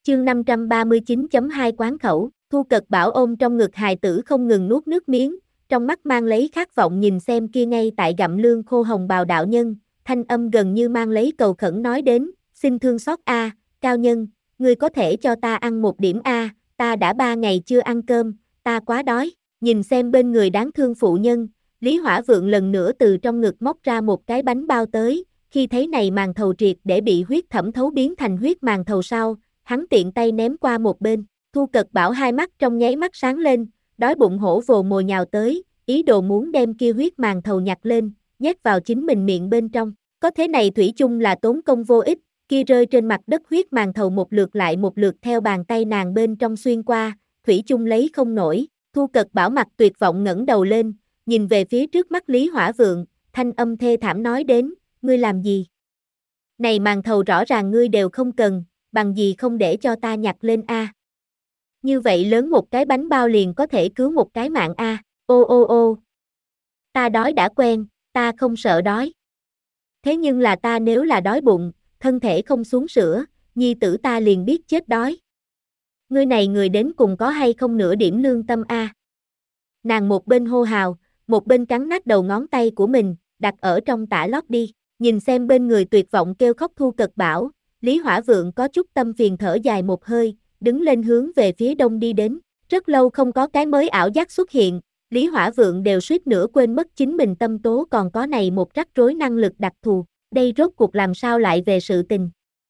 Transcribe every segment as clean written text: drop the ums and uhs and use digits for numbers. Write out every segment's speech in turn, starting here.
Chương 539.2 Quán khẩu, Thu Cật Bảo ôm trong ngực hài tử không ngừng nuốt nước miếng, trong mắt mang lấy khát vọng nhìn xem kia ngay tại gặm lương khô hồng bào đạo nhân, thanh âm gần như mang lấy cầu khẩn nói đến, xin thương xót a, cao nhân, ngươi có thể cho ta ăn một điểm a, ta đã 3 ngày chưa ăn cơm, ta quá đói, nhìn xem bên người đáng thương phụ nhân, Lý Hỏa Vượng lần nữa từ trong ngực móc ra một cái bánh bao tới, khi thấy này màn thầu triệt để bị huyết thẩm thấu biến thành huyết màn thầu sau, hắn tiện tay ném qua một bên, Thu Cật Bảo hai mắt trong nháy mắt sáng lên, đói bụng hổ vồ mồi nhào tới, ý đồ muốn đem kia huyết màn thầu nhặt lên, nhét vào chính mình miệng bên trong, có thế này thủy chung là tốn công vô ích, kia rơi trên mặt đất huyết màn thầu một lượt lại một lượt theo bàn tay nàng bên trong xuyên qua, thủy chung lấy không nổi, Thu Cật Bảo mặt tuyệt vọng ngẩng đầu lên, nhìn về phía trước mắt Lý Hỏa Vượng, thanh âm thê thảm nói đến, ngươi làm gì? Này màn thầu rõ ràng ngươi đều không cần, bằng gì không để cho ta nhặt lên a? Như vậy lớn một cái bánh bao liền có thể cứu một cái mạng a. Ô ô ô. Ta đói đã quen, ta không sợ đói. Thế nhưng là ta nếu là đói bụng, thân thể không xuống sữa, nhi tử ta liền biết chết đói. Ngươi này người đến cùng có hay không nửa điểm lương tâm a? Nàng một bên hô hào, một bên cắn nát đầu ngón tay của mình, đặt ở trong tã lót đi, nhìn xem bên người tuyệt vọng kêu khóc Thu Cật Bảo, Lý Hỏa Vượng có chút tâm phiền thở dài một hơi, đứng lên hướng về phía đông đi đến, rất lâu không có cái mới ảo giác xuất hiện, Lý Hỏa Vượng đều suýt nữa quên mất chính mình tâm tố còn có này một rắc rối năng lực đặc thù, đây rốt cuộc làm sao lại về sự tình.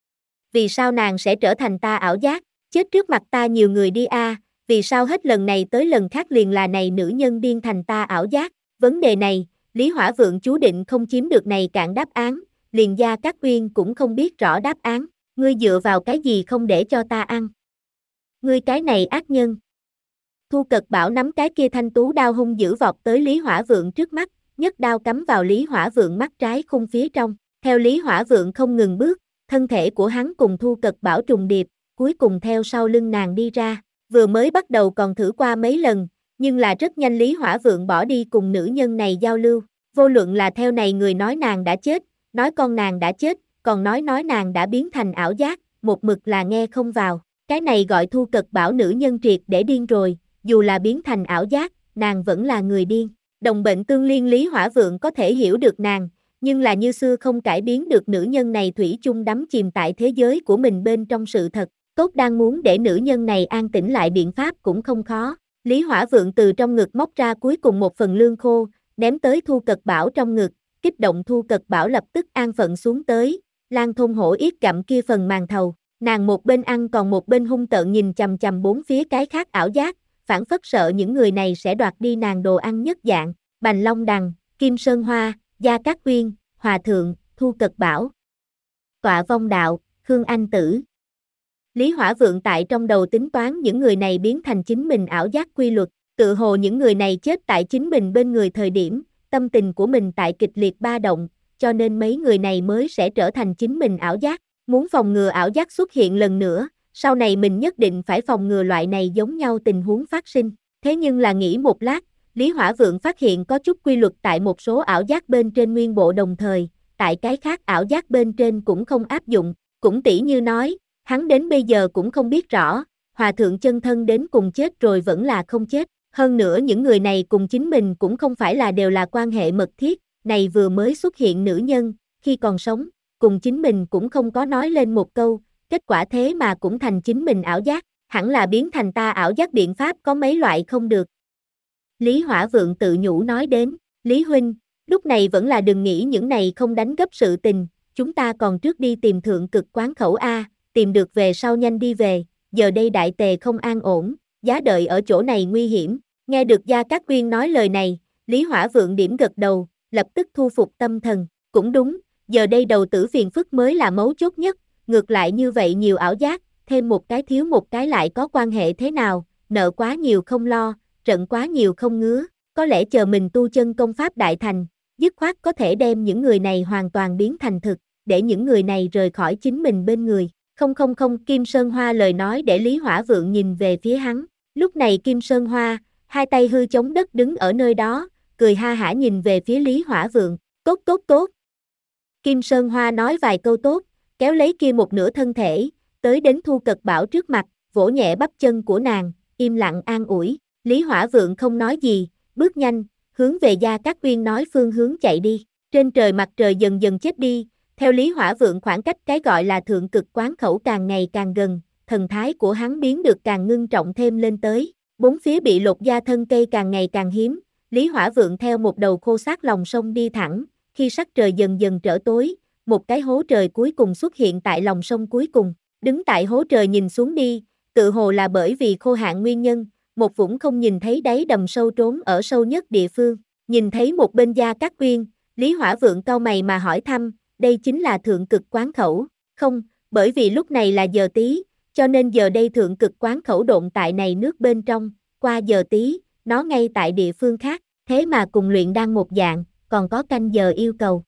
Vì sao nàng sẽ trở thành ta ảo giác, chết trước mặt ta nhiều người đi a, vì sao hết lần này tới lần khác liền là này nữ nhân điên thành ta ảo giác, vấn đề này, Lý Hỏa Vượng chú định không chiếm được này cạn đáp án, liền Gia Cát Uyên cũng không biết rõ đáp án, ngươi dựa vào cái gì không để cho ta ăn. Ngươi cái này ác nhân. Thu Cật Bảo nắm cái kia thanh tú đao hung dữ vọt tới Lý Hỏa Vượng trước mắt, nhấc đao cắm vào Lý Hỏa Vượng mắt trái khung phía trong, theo Lý Hỏa Vượng không ngừng bước, thân thể của hắn cùng Thu Cật Bảo trùng điệp, cuối cùng theo sau lưng nàng đi ra, vừa mới bắt đầu còn thử qua mấy lần, nhưng là rất nhanh Lý Hỏa Vượng bỏ đi cùng nữ nhân này giao lưu, vô luận là theo này người nói nàng đã chết, nói con nàng đã chết, còn nói nàng đã biến thành ảo giác, một mực là nghe không vào, cái này gọi Thu Cật Bảo nữ nhân triệt để điên rồi, dù là biến thành ảo giác, nàng vẫn là người điên, đồng bệnh tương liên Lý Hỏa Vượng có thể hiểu được nàng, nhưng là như xưa không cải biến được nữ nhân này thủy chung đắm chìm tại thế giới của mình bên trong sự thật, tốt đang muốn để nữ nhân này an tĩnh lại biện pháp cũng không khó. Lý Hỏa Vượng từ trong ngực móc ra cuối cùng một phần lương khô, ném tới Thu Cật Bảo trong ngực, kích động Thu Cật Bảo lập tức an phận xuống tới, Lan Thôn Hổ Yết gặm kia phần màn thầu, nàng một bên ăn còn một bên hung tợn nhìn chằm chằm bốn phía cái khác ảo giác, phản phất sợ những người này sẽ đoạt đi nàng đồ ăn nhất dạng, Bành Long Đằng, Kim Sơn Hoa, Gia Cát Uyên, Hòa Thượng, Thu Cật Bảo, Tọa Vong Đạo, Khương Anh Tử. Lý Hỏa Vượng tại trong đầu tính toán những người này biến thành chính mình ảo giác quy luật, tự hồ những người này chết tại chính mình bên người thời điểm, tâm tình của mình tại kịch liệt ba động, cho nên mấy người này mới sẽ trở thành chính mình ảo giác, muốn phòng ngừa ảo giác xuất hiện lần nữa, sau này mình nhất định phải phòng ngừa loại này giống nhau tình huống phát sinh, thế nhưng là nghĩ một lát, Lý Hỏa Vượng phát hiện có chút quy luật tại một số ảo giác bên trên nguyên bộ đồng thời, tại cái khác ảo giác bên trên cũng không áp dụng, cũng tỉ như nói, hắn đến bây giờ cũng không biết rõ, Hòa Thượng chân thân đến cùng chết rồi vẫn là không chết, hơn nữa những người này cùng chính mình cũng không phải là đều là quan hệ mật thiết, này vừa mới xuất hiện nữ nhân, khi còn sống, cùng chính mình cũng không có nói lên một câu, kết quả thế mà cũng thành chính mình ảo giác, hẳn là biến thành ta ảo giác biện pháp có mấy loại không được. Lý Hỏa Vượng tự nhủ nói đến, Lý Huynh, lúc này vẫn là đừng nghĩ những này không đánh gấp sự tình, chúng ta còn trước đi tìm thượng cực quán khẩu A, tìm được về sau nhanh đi về, giờ đây đại tề không an ổn, giá đợi ở chỗ này nguy hiểm, nghe được Gia Cát Uyên nói lời này, Lý Hỏa Vượng điểm gật đầu, lập tức thu phục tâm thần, cũng đúng, giờ đây đầu tử phiền phức mới là mấu chốt nhất, ngược lại như vậy nhiều ảo giác, thêm một cái thiếu một cái lại có quan hệ thế nào, nợ quá nhiều không lo, trận quá nhiều không ngứa, có lẽ chờ mình tu chân công pháp đại thành, dứt khoát có thể đem những người này hoàn toàn biến thành thực, để những người này rời khỏi chính mình bên người. Không, Kim Sơn Hoa lời nói để Lý Hỏa Vượng nhìn về phía hắn, lúc này Kim Sơn Hoa, hai tay hư chống đất đứng ở nơi đó, cười ha hả nhìn về phía Lý Hỏa Vượng, tốt. Kim Sơn Hoa nói vài câu tốt, kéo lấy kia một nửa thân thể, tới đến Thu Cật Bảo trước mặt, vỗ nhẹ bắp chân của nàng, im lặng an ủi. Lý Hỏa Vượng không nói gì, bước nhanh, hướng về Gia Cát Uyên nói phương hướng chạy đi. Trên trời mặt trời dần dần chết đi, theo Lý Hỏa Vượng khoảng cách cái gọi là thượng cực quán khẩu càng ngày càng gần, thần thái của hắn biến được càng ngưng trọng thêm lên tới. Bốn phía bị lột da thân cây càng ngày càng hiếm, Lý Hỏa Vượng theo một đầu khô xác lòng sông đi thẳng, khi sắc trời dần dần trở tối, một cái hố trời cuối cùng xuất hiện tại lòng sông cuối cùng. Đứng tại hố trời nhìn xuống đi, tự hồ là bởi vì khô hạn nguyên nhân, một vũng không nhìn thấy đáy đầm sâu trốn ở sâu nhất địa phương. Nhìn thấy một bên Gia Cát Uyên, Lý Hỏa Vượng cau mày mà hỏi thăm, đây chính là thượng cực quán khẩu? Không, bởi vì lúc này là giờ tí, cho nên giờ đây thượng cực quán khẩu độn tại này nước bên trong, qua giờ tí, nó ngay tại địa phương khác, thế mà cùng luyện đan một dạng, còn có canh giờ yêu cầu.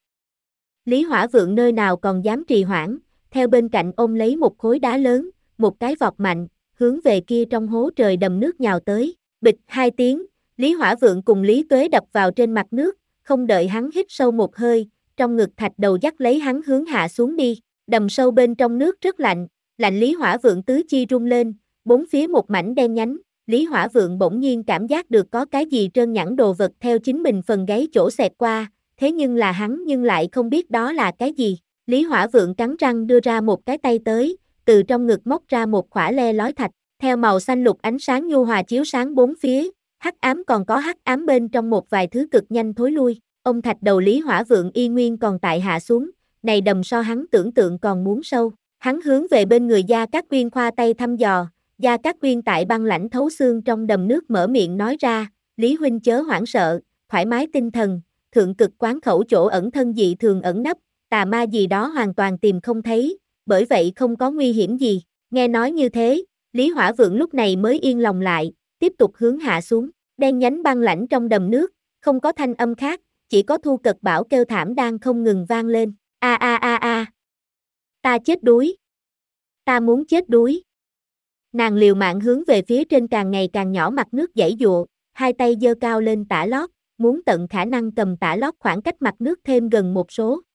Lý Hỏa Vượng nơi nào còn dám trì hoãn, theo bên cạnh ôm lấy một khối đá lớn, một cái vọt mạnh, hướng về kia trong hố trời đầm nước nhào tới. Bịch hai tiếng, Lý Hỏa Vượng cùng Lý Tuế đập vào trên mặt nước, không đợi hắn hít sâu một hơi, trong ngực thạch đầu dắt lấy hắn hướng hạ xuống đi. Đầm sâu bên trong nước rất lạnh, lạnh Lý Hỏa Vượng tứ chi rung lên, bốn phía một mảnh đen nhánh. Lý Hỏa Vượng bỗng nhiên cảm giác được có cái gì trơn nhẵn đồ vật theo chính mình phần gáy chỗ xẹt qua, thế nhưng là hắn nhưng lại không biết đó là cái gì. Lý Hỏa Vượng cắn răng đưa ra một cái tay tới, từ trong ngực móc ra một khỏa le lói thạch, theo màu xanh lục ánh sáng nhu hòa chiếu sáng bốn phía, hắc ám còn có hắc ám bên trong một vài thứ cực nhanh thối lui. Ông thạch đầu Lý Hỏa Vượng y nguyên còn tại hạ xuống, này đầm so hắn tưởng tượng còn muốn sâu. Hắn hướng về bên người Gia Cát Uyên khoa tay thăm dò, Gia Cát Uyên tại băng lãnh thấu xương trong đầm nước mở miệng nói ra, Lý huynh chớ hoảng sợ, thoải mái tinh thần, thượng cực quán khẩu chỗ ẩn thân dị thường ẩn nấp, tà ma gì đó hoàn toàn tìm không thấy, bởi vậy không có nguy hiểm gì. Nghe nói như thế, Lý Hỏa Vượng lúc này mới yên lòng lại, tiếp tục hướng hạ xuống, đen nhánh băng lãnh trong đầm nước, không có thanh âm khác, chỉ có Thu Cật Bảo kêu thảm đang không ngừng vang lên, a a a a, ta chết đuối, ta muốn chết đuối. Nàng liều mạng hướng về phía trên càng ngày càng nhỏ mặt nước giãy giụa, hai tay giơ cao lên tả lót, muốn tận khả năng cầm tả lót khoảng cách mặt nước thêm gần một số.